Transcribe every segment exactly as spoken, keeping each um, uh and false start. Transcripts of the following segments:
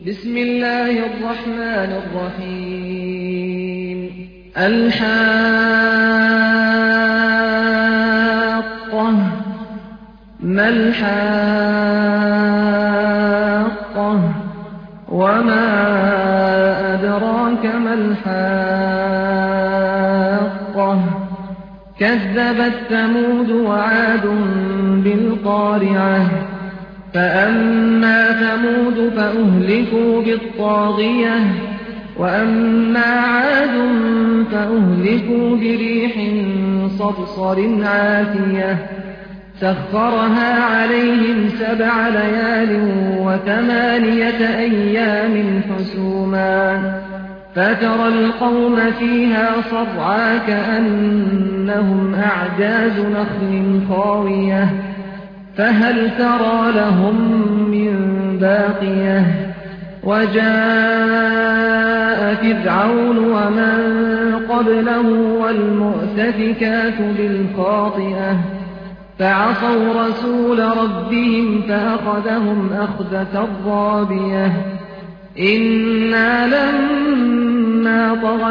بسم الله الرحمن الرحيم الحاقة ما الحاقة وما أدراك ما الحاقة كذبت ثمود وعاد بالقارعة فأما ثمود فأهلكوا بالطاغية وأما عاد فأهلكوا بريح صرصر عاتية سخرها عليهم سبع ليال وثمانية أيام حسوما فترى القوم فيها صرعى كأنهم أعجاز نخل خاوية فهل ترى لهم من باقية وجاء فرعون ومن قبله والمؤتفكات بالخاطئة فعصوا رسول ربهم فأخذهم أخذة رابية إنا لما طغى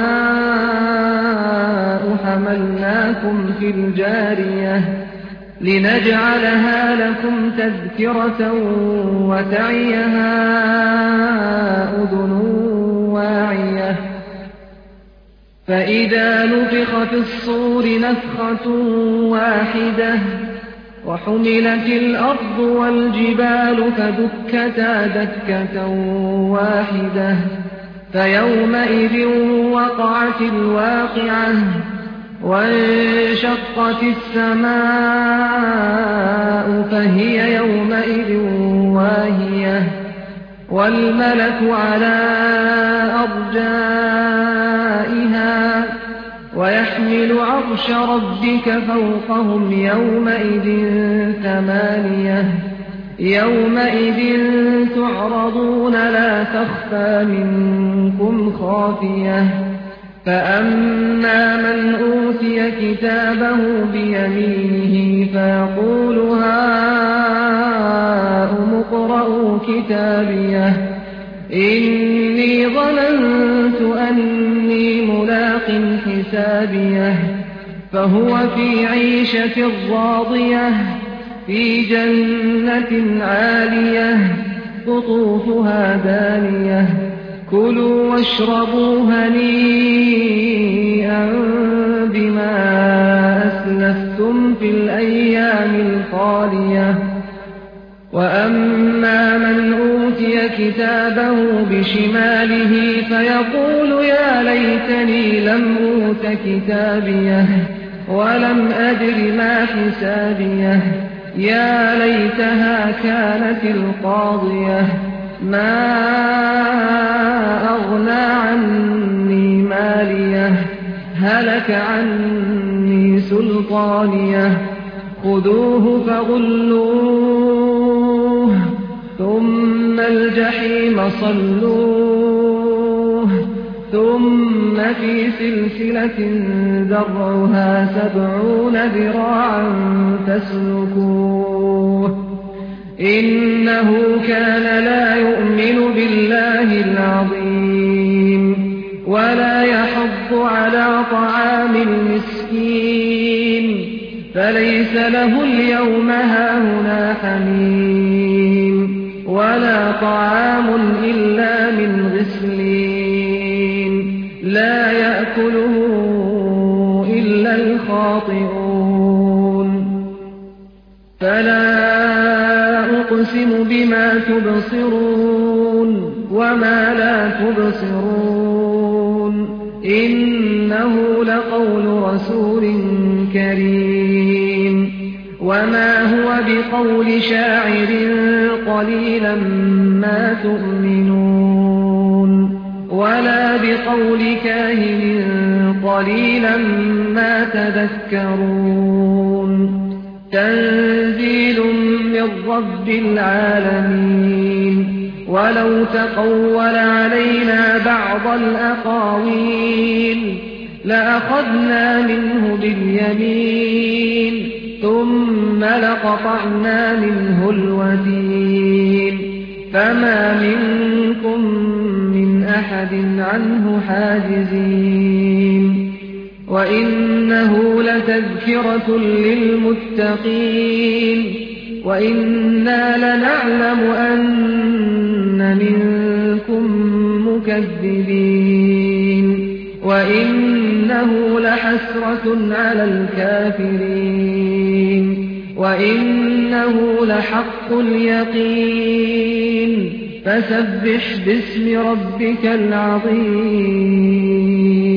الماء حملناكم في الجارية لنجعلها لكم تذكرة وتعيها أذن واعية فإذا نفخ في الصور نفخة واحدة وحملت الأرض والجبال فدكتا دكة واحدة فيومئذ وقعت الواقعة وانشقت السماء فهي يومئذ واهية والملك على أرجائها ويحمل عرش ربك فوقهم يومئذ ثمانية يومئذ تعرضون لا تخفى منكم خافية فأما من أوتي كتابه بيمينه فيقول هاؤم اقرءوا كتابيه إني ظننت أني ملاق حسابيه فهو في عيشة راضية في جنة عالية قطوفها دانية كلوا واشربوا هنيئا بما أسلفتم في الأيام الخالية وأما من أوتي كتابه بشماله فيقول يا ليتني لم أوت كتابيه ولم أدر ما حسابيه يا ليتها كانت القاضية ما أغنى عني ماليه هلك عني سلطانيه خذوه فغلوه ثم الجحيم صلوه ثم في سلسلة ذرعها سبعون ذراعا فاسلكوه إنه كان لا يؤمن بالله العظيم ولا يحض على طعام المسكين فليس له اليوم هاهنا حميم ولا طعام إلا من غسلين لا يأكله إلا الخاطئون فلا أقسم بما تبصرون وما لا تبصرون إنه لقول رسول كريم وما هو بقول شاعر قليلا ما تؤمنون ولا بقول كاهن قليلا ما تذكرون تنزيل من رب العالمين ولو تقول علينا بعض الأقاويل لأخذنا منه باليمين ثم لقطعنا منه الوتين فما منكم أحد عنه حاجزين وإنه لتذكرة للمتقين وإنا لنعلم أن منكم مكذبين وإنه لحسرة على الكافرين وإنه لحق اليقين فسبح باسم ربك العظيم